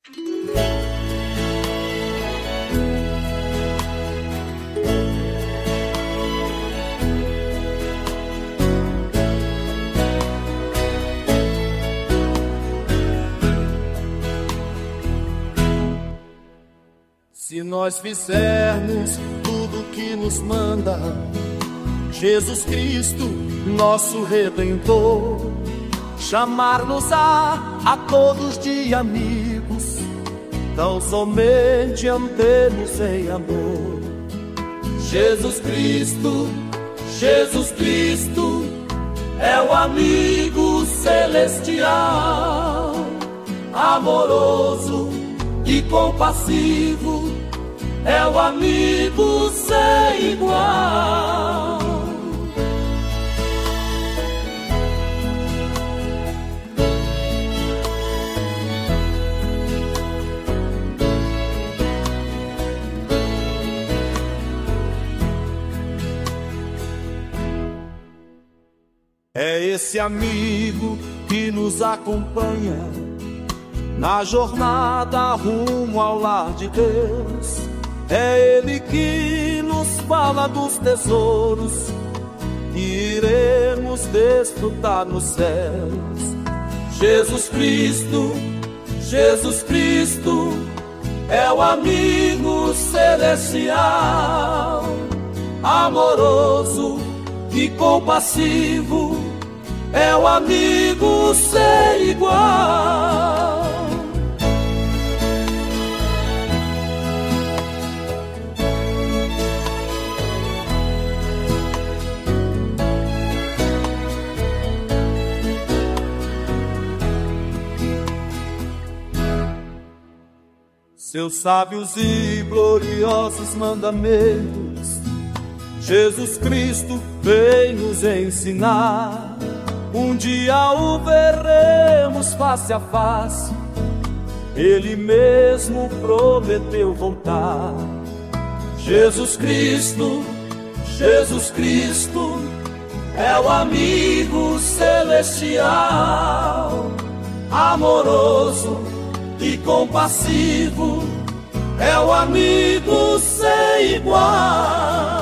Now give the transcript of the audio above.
Se nós fizermos tudo o que nos manda Jesus Cristo, nosso Redentor, chamar-nos-á a todos de amigos, tão somente andemos em amor. Jesus Cristo é o amigo celestial, amoroso e compassivo, é o amigo sem igual. É esse amigo que nos acompanha na jornada rumo ao lar de Deus. É Ele que nos fala dos tesouros que iremos desfrutar nos céus. Jesus Cristo é o amigo celestial, amoroso e compassivo, é o amigo sem igual. Seus sábios e gloriosos mandamentos Jesus Cristo vem nos ensinar. Um dia o veremos face a face, Ele mesmo prometeu voltar. Jesus Cristo é o amigo celestial, amoroso e compassivo, é o amigo sem igual.